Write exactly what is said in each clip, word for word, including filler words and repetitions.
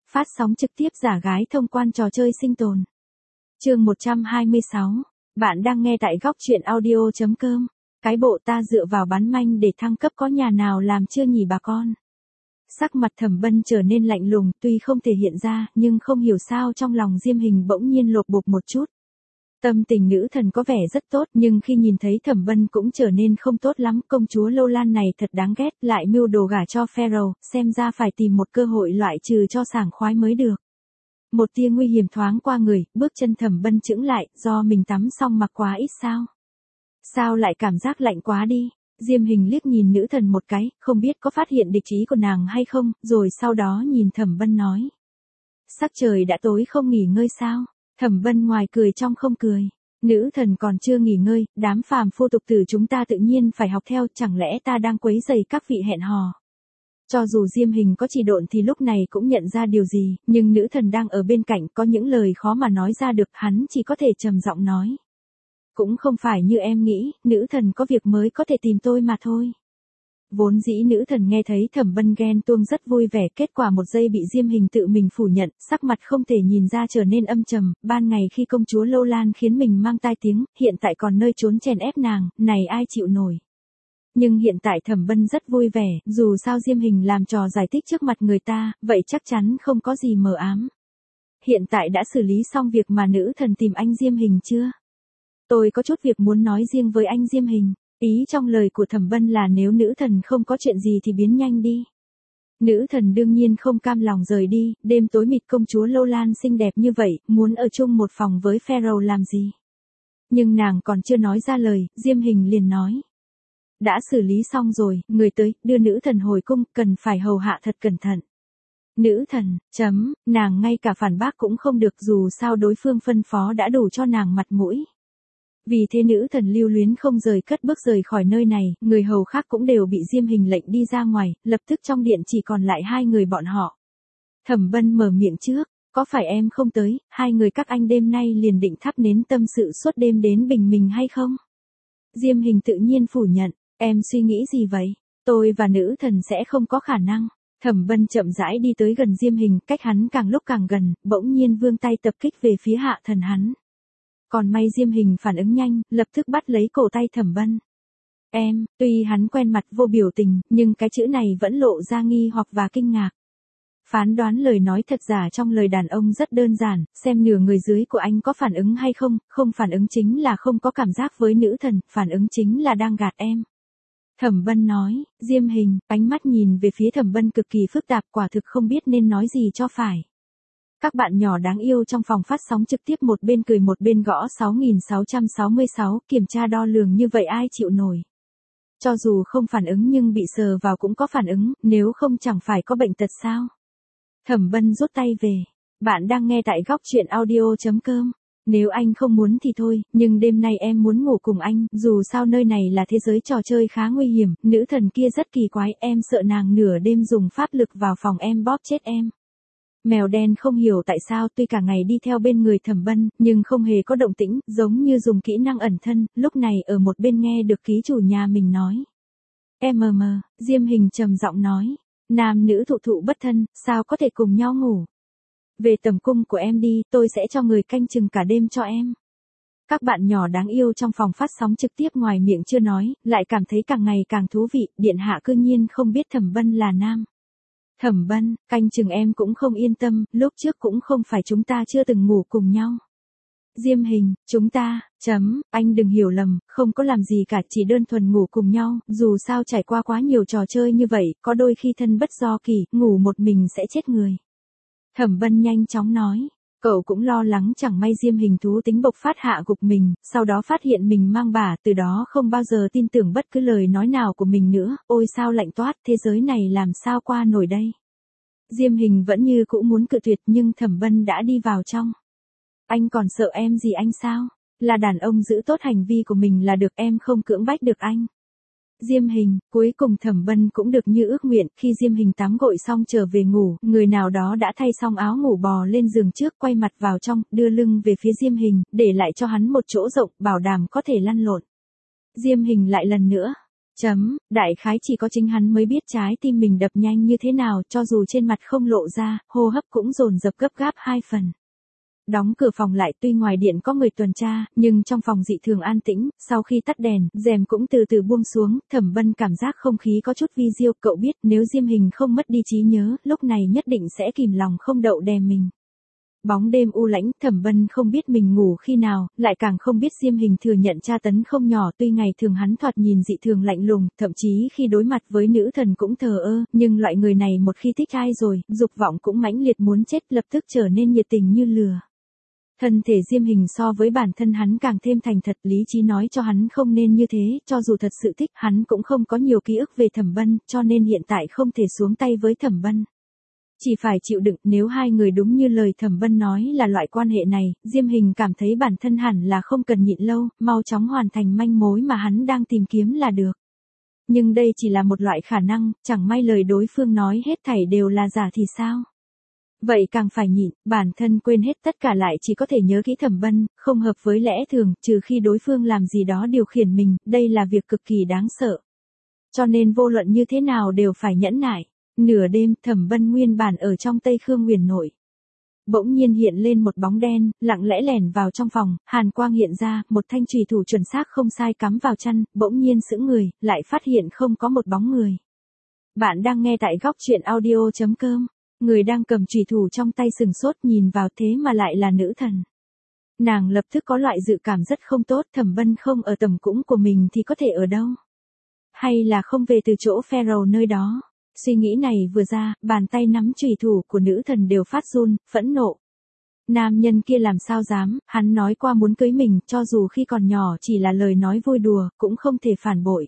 Phát sóng trực tiếp giả gái thông quan trò chơi sinh tồn. Chương một trăm hai mươi sáu. Bạn đang nghe tại góc truyện audio chấm com. Cái bộ ta dựa vào bán manh để thăng cấp có nhà nào làm chưa nhỉ bà con? Sắc mặt Thẩm Bân trở nên lạnh lùng, tuy không thể hiện ra, nhưng không hiểu sao trong lòng Diêm Hình bỗng nhiên lột bột một chút. Tâm tình nữ thần có vẻ rất tốt, nhưng khi nhìn thấy Thẩm Bân cũng trở nên không tốt lắm. Công chúa Lô Lan này thật đáng ghét, lại mưu đồ gả cho Pharaoh, xem ra phải tìm một cơ hội loại trừ cho sảng khoái mới được. Một tia nguy hiểm thoáng qua người, bước chân Thẩm Bân chững lại, do mình tắm xong mặc quá ít sao? Sao lại cảm giác lạnh quá đi? Diêm Hình liếc nhìn nữ thần một cái, không biết có phát hiện địch ý của nàng hay không, rồi sau đó nhìn Thẩm Bân nói. Sắc trời đã tối không nghỉ ngơi sao? Thẩm Bân ngoài cười trong không cười. Nữ thần còn chưa nghỉ ngơi, đám phàm phu tục tử chúng ta tự nhiên phải học theo, chẳng lẽ ta đang quấy rầy các vị hẹn hò. Cho dù Diêm Hình có chỉ độn thì lúc này cũng nhận ra điều gì, nhưng nữ thần đang ở bên cạnh có những lời khó mà nói ra được, hắn chỉ có thể trầm giọng nói. Cũng không phải như em nghĩ, nữ thần có việc mới có thể tìm tôi mà thôi. Vốn dĩ nữ thần nghe thấy Thẩm Bân ghen tuông rất vui vẻ, kết quả một giây bị Diêm Hình tự mình phủ nhận, sắc mặt không thể nhìn ra trở nên âm trầm. Ban ngày khi công chúa Lô Lan khiến mình mang tai tiếng, hiện tại còn nơi trốn chèn ép nàng, này ai chịu nổi. Nhưng hiện tại Thẩm Bân rất vui vẻ, dù sao Diêm Hình làm trò giải thích trước mặt người ta, vậy chắc chắn không có gì mờ ám. Hiện tại đã xử lý xong việc mà nữ thần tìm anh Diêm Hình chưa? Tôi có chút việc muốn nói riêng với anh Diêm Hình. Ý trong lời của Thẩm Bân là nếu nữ thần không có chuyện gì thì biến nhanh đi. Nữ thần đương nhiên không cam lòng rời đi, đêm tối mịt công chúa Lô Lan xinh đẹp như vậy, muốn ở chung một phòng với Pharaoh làm gì? Nhưng nàng còn chưa nói ra lời, Diêm Hình liền nói. Đã xử lý xong rồi, người tới, đưa nữ thần hồi cung, cần phải hầu hạ thật cẩn thận. Nữ thần, chấm, nàng ngay cả phản bác cũng không được, dù sao đối phương phân phó đã đủ cho nàng mặt mũi. Vì thế nữ thần lưu luyến không rời cất bước rời khỏi nơi này, người hầu khác cũng đều bị Diêm Hình lệnh đi ra ngoài, lập tức trong điện chỉ còn lại hai người bọn họ. Thẩm Bân mở miệng trước, có phải em không tới, hai người các anh đêm nay liền định thắp nến tâm sự suốt đêm đến bình minh hay không? Diêm Hình tự nhiên phủ nhận, em suy nghĩ gì vậy? Tôi và nữ thần sẽ không có khả năng. Thẩm Bân chậm rãi đi tới gần Diêm Hình, cách hắn càng lúc càng gần, bỗng nhiên vươn tay tập kích về phía hạ thần hắn. Còn may Diêm Hình phản ứng nhanh, lập tức bắt lấy cổ tay Thẩm Bân. Em, tuy hắn quen mặt vô biểu tình, nhưng cái chữ này vẫn lộ ra nghi hoặc và kinh ngạc. Phán đoán lời nói thật giả trong lời đàn ông rất đơn giản, xem nửa người dưới của anh có phản ứng hay không, không phản ứng chính là không có cảm giác với nữ thần, phản ứng chính là đang gạt em. Thẩm Bân nói, Diêm Hình, ánh mắt nhìn về phía Thẩm Bân cực kỳ phức tạp, quả thực không biết nên nói gì cho phải. Các bạn nhỏ đáng yêu trong phòng phát sóng trực tiếp một bên cười một bên gõ sáu nghìn sáu trăm sáu mươi sáu, kiểm tra đo lường như vậy ai chịu nổi. Cho dù không phản ứng nhưng bị sờ vào cũng có phản ứng, nếu không chẳng phải có bệnh tật sao. Thẩm Bân rút tay về. Bạn đang nghe tại góc truyện audio chấm com. Nếu anh không muốn thì thôi, nhưng đêm nay em muốn ngủ cùng anh, dù sao nơi này là thế giới trò chơi khá nguy hiểm, nữ thần kia rất kỳ quái, em sợ nàng nửa đêm dùng pháp lực vào phòng em bóp chết em. Mèo đen không hiểu tại sao tuy cả ngày đi theo bên người Thẩm Bân, nhưng không hề có động tĩnh, giống như dùng kỹ năng ẩn thân, lúc này ở một bên nghe được ký chủ nhà mình nói. Em mờ mờ, Diêm Hình trầm giọng nói, nam nữ thụ thụ bất thân, sao có thể cùng nhau ngủ. Về tầm cung của em đi, tôi sẽ cho người canh chừng cả đêm cho em. Các bạn nhỏ đáng yêu trong phòng phát sóng trực tiếp ngoài miệng chưa nói, lại cảm thấy càng ngày càng thú vị, điện hạ cư nhiên không biết Thẩm Bân là nam. Thẩm Bân, canh chừng em cũng không yên tâm, lúc trước cũng không phải chúng ta chưa từng ngủ cùng nhau. Diêm Hình, chúng ta, chấm, anh đừng hiểu lầm, không có làm gì cả, chỉ đơn thuần ngủ cùng nhau, dù sao trải qua quá nhiều trò chơi như vậy, có đôi khi thân bất do kỳ, ngủ một mình sẽ chết người. Thẩm Bân nhanh chóng nói, cậu cũng lo lắng chẳng may Diêm Hình thú tính bộc phát hạ gục mình, sau đó phát hiện mình mang bả, từ đó không bao giờ tin tưởng bất cứ lời nói nào của mình nữa, ôi sao lạnh toát, thế giới này làm sao qua nổi đây. Diêm Hình vẫn như cũ muốn cự tuyệt nhưng Thẩm Bân đã đi vào trong. Anh còn sợ em gì anh sao? Là đàn ông giữ tốt hành vi của mình là được, em không cưỡng bách được anh. Diêm Hình, cuối cùng Thẩm Bân cũng được như ước nguyện, khi Diêm Hình tắm gội xong trở về ngủ, người nào đó đã thay xong áo ngủ bò lên giường trước, quay mặt vào trong, đưa lưng về phía Diêm Hình, để lại cho hắn một chỗ rộng, bảo đảm có thể lăn lộn. Diêm Hình lại lần nữa Chấm, đại khái chỉ có chính hắn mới biết trái tim mình đập nhanh như thế nào, cho dù trên mặt không lộ ra, hô hấp cũng dồn dập gấp gáp hai phần. Đóng cửa phòng lại, tuy ngoài điện có người tuần tra, nhưng trong phòng dị thường an tĩnh, sau khi tắt đèn, rèm cũng từ từ buông xuống, Thẩm Bân cảm giác không khí có chút vi diêu, cậu biết nếu Diêm Hình không mất đi trí nhớ, lúc này nhất định sẽ kìm lòng không đậu đè mình. Bóng đêm u lãnh, Thẩm Bân không biết mình ngủ khi nào, lại càng không biết Diêm Hình thừa nhận tra tấn không nhỏ, tuy ngày thường hắn thoạt nhìn dị thường lạnh lùng, thậm chí khi đối mặt với nữ thần cũng thờ ơ, nhưng loại người này một khi thích ai rồi, dục vọng cũng mãnh liệt muốn chết, lập tức trở nên nhiệt tình như lửa. Thân thể Diêm Hình so với bản thân hắn càng thêm thành thật, lý trí nói cho hắn không nên như thế, cho dù thật sự thích, hắn cũng không có nhiều ký ức về Thẩm Bân, cho nên hiện tại không thể xuống tay với Thẩm Bân. Chỉ phải chịu đựng, nếu hai người đúng như lời Thẩm Bân nói là loại quan hệ này, Diêm Hình cảm thấy bản thân hẳn là không cần nhịn lâu, mau chóng hoàn thành manh mối mà hắn đang tìm kiếm là được. Nhưng đây chỉ là một loại khả năng, chẳng may lời đối phương nói hết thảy đều là giả thì sao? Vậy càng phải nhịn, bản thân quên hết tất cả lại chỉ có thể nhớ kỹ Thẩm Bân, không hợp với lẽ thường, trừ khi đối phương làm gì đó điều khiển mình, đây là việc cực kỳ đáng sợ. Cho nên vô luận như thế nào đều phải nhẫn nại. Nửa đêm, Thẩm Bân nguyên bản ở trong Tây Khương Huyền nội. Bỗng nhiên hiện lên một bóng đen, lặng lẽ lẻn vào trong phòng, hàn quang hiện ra, một thanh chùy thủ chuẩn xác không sai cắm vào chăn, bỗng nhiên sững người, lại phát hiện không có một bóng người. Bạn đang nghe tại góc truyện audio chấm com. Người đang cầm chùy thủ trong tay sừng sốt nhìn vào thế mà lại là nữ thần. Nàng lập tức có loại dự cảm rất không tốt, Thẩm Bân không ở tầm cũng của mình thì có thể ở đâu? Hay là không về từ chỗ Pharaoh nơi đó? Suy nghĩ này vừa ra, bàn tay nắm chùy thủ của nữ thần đều phát run, phẫn nộ. Nam nhân kia làm sao dám, hắn nói qua muốn cưới mình, cho dù khi còn nhỏ chỉ là lời nói vui đùa, cũng không thể phản bội.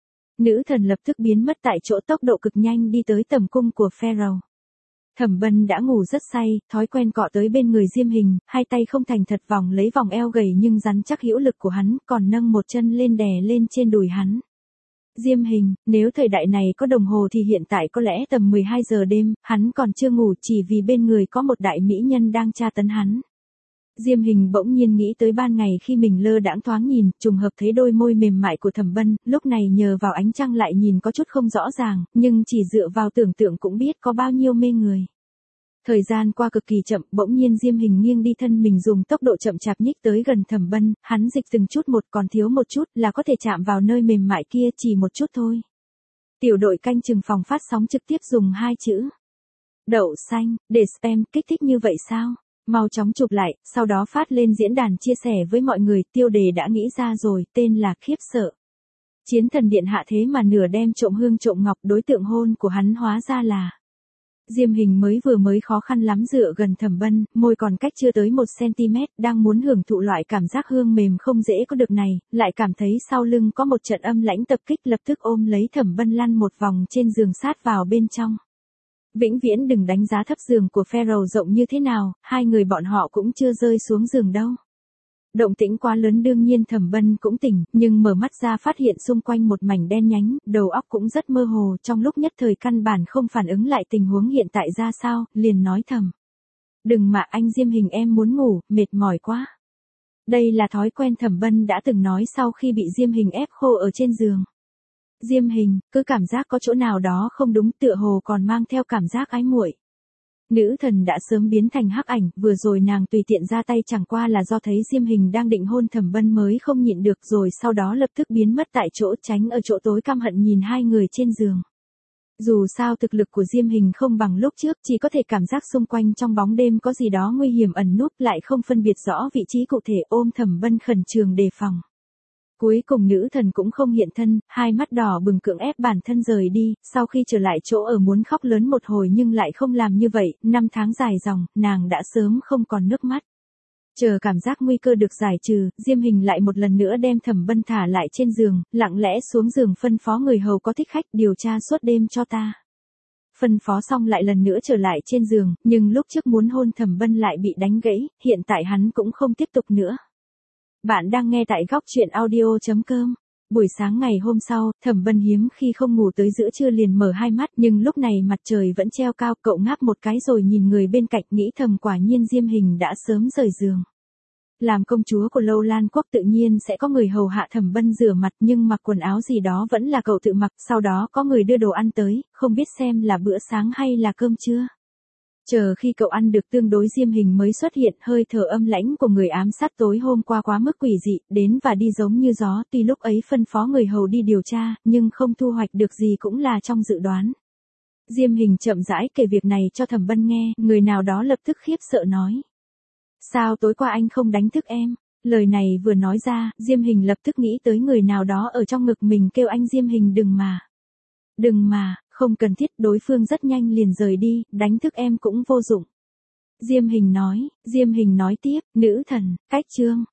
Nữ thần lập tức biến mất tại chỗ, tốc độ cực nhanh đi tới tầm cung của Pharaoh. Thẩm Bân đã ngủ rất say, thói quen cọ tới bên người Diêm Hình, hai tay không thành thật vòng lấy vòng eo gầy nhưng rắn chắc hữu lực của hắn, còn nâng một chân lên đè lên trên đùi hắn. Diêm Hình, nếu thời đại này có đồng hồ thì hiện tại có lẽ tầm mười hai giờ đêm, hắn còn chưa ngủ chỉ vì bên người có một đại mỹ nhân đang tra tấn hắn. Diêm Hình bỗng nhiên nghĩ tới ban ngày khi mình lơ đãng thoáng nhìn, trùng hợp thấy đôi môi mềm mại của Thẩm Bân, lúc này nhờ vào ánh trăng lại nhìn có chút không rõ ràng, nhưng chỉ dựa vào tưởng tượng cũng biết có bao nhiêu mê người. Thời gian qua cực kỳ chậm, bỗng nhiên Diêm Hình nghiêng đi, thân mình dùng tốc độ chậm chạp nhích tới gần Thẩm Bân, hắn dịch từng chút một, còn thiếu một chút là có thể chạm vào nơi mềm mại kia, chỉ một chút thôi. Tiểu đội canh chừng phòng phát sóng trực tiếp dùng hai chữ đậu xanh để spam kích thích như vậy sao? Mau chóng chụp lại, sau đó phát lên diễn đàn chia sẻ với mọi người, tiêu đề đã nghĩ ra rồi, tên là khiếp sợ. Chiến thần điện hạ thế mà nửa đem trộm hương trộm ngọc, đối tượng hôn của hắn hóa ra là Diêm Hình mới vừa mới khó khăn lắm dựa gần Thẩm Bân, môi còn cách chưa tới một xăng-ti-mét, đang muốn hưởng thụ loại cảm giác hương mềm không dễ có được này, lại cảm thấy sau lưng có một trận âm lãnh tập kích, lập tức ôm lấy Thẩm Bân lăn một vòng trên giường sát vào bên trong. Vĩnh viễn đừng đánh giá thấp giường của Pharaoh rộng như thế nào, hai người bọn họ cũng chưa rơi xuống giường đâu. Động tĩnh quá lớn, đương nhiên Thẩm Bân cũng tỉnh, nhưng mở mắt ra phát hiện xung quanh một mảnh đen nhánh, đầu óc cũng rất mơ hồ, trong lúc nhất thời căn bản không phản ứng lại tình huống hiện tại ra sao, liền nói thầm. Đừng mà anh Diêm Hình, em muốn ngủ, mệt mỏi quá. Đây là thói quen Thẩm Bân đã từng nói sau khi bị Diêm Hình ép khô ở trên giường. Diêm Hình, cứ cảm giác có chỗ nào đó không đúng, tựa hồ còn mang theo cảm giác ái muội. Nữ thần đã sớm biến thành hắc ảnh, vừa rồi nàng tùy tiện ra tay chẳng qua là do thấy Diêm Hình đang định hôn Thẩm Bân mới không nhịn được, rồi sau đó lập tức biến mất tại chỗ, tránh ở chỗ tối căm hận nhìn hai người trên giường. Dù sao thực lực của Diêm Hình không bằng lúc trước, chỉ có thể cảm giác xung quanh trong bóng đêm có gì đó nguy hiểm ẩn núp, lại không phân biệt rõ vị trí cụ thể, ôm Thẩm Bân khẩn trường đề phòng. Cuối cùng nữ thần cũng không hiện thân, hai mắt đỏ bừng cưỡng ép bản thân rời đi, sau khi trở lại chỗ ở muốn khóc lớn một hồi nhưng lại không làm như vậy, năm tháng dài dòng, nàng đã sớm không còn nước mắt. Chờ cảm giác nguy cơ được giải trừ, Diêm Hình lại một lần nữa đem Thẩm Bân thả lại trên giường, lặng lẽ xuống giường phân phó người hầu có thích khách điều tra suốt đêm cho ta. Phân phó xong lại lần nữa trở lại trên giường, nhưng lúc trước muốn hôn Thẩm Bân lại bị đánh gãy, hiện tại hắn cũng không tiếp tục nữa. Bạn đang nghe tại góc truyện audio chấm com. Buổi sáng ngày hôm sau, Thẩm Bân hiếm khi không ngủ tới giữa trưa liền mở hai mắt, nhưng lúc này mặt trời vẫn treo cao, cậu ngáp một cái rồi nhìn người bên cạnh, nghĩ thầm quả nhiên Diêm Hình đã sớm rời giường. Làm công chúa của Lâu Lan quốc tự nhiên sẽ có người hầu hạ Thẩm Bân rửa mặt, nhưng mặc quần áo gì đó vẫn là cậu tự mặc, sau đó có người đưa đồ ăn tới, không biết xem là bữa sáng hay là cơm trưa. Chờ khi cậu ăn được tương đối, Diêm Hình mới xuất hiện, hơi thở âm lãnh của người ám sát tối hôm qua quá mức quỷ dị, đến và đi giống như gió, tuy lúc ấy phân phó người hầu đi điều tra, nhưng không thu hoạch được gì cũng là trong dự đoán. Diêm Hình chậm rãi kể việc này cho Thẩm Bân nghe, người nào đó lập tức khiếp sợ nói. Sao tối qua anh không đánh thức em? Lời này vừa nói ra, Diêm Hình lập tức nghĩ tới người nào đó ở trong ngực mình kêu anh Diêm Hình đừng mà. Đừng mà, không cần thiết, đối phương rất nhanh liền rời đi, đánh thức em cũng vô dụng. Diêm Hình nói, Diêm Hình nói tiếp, nữ thần, cách chương.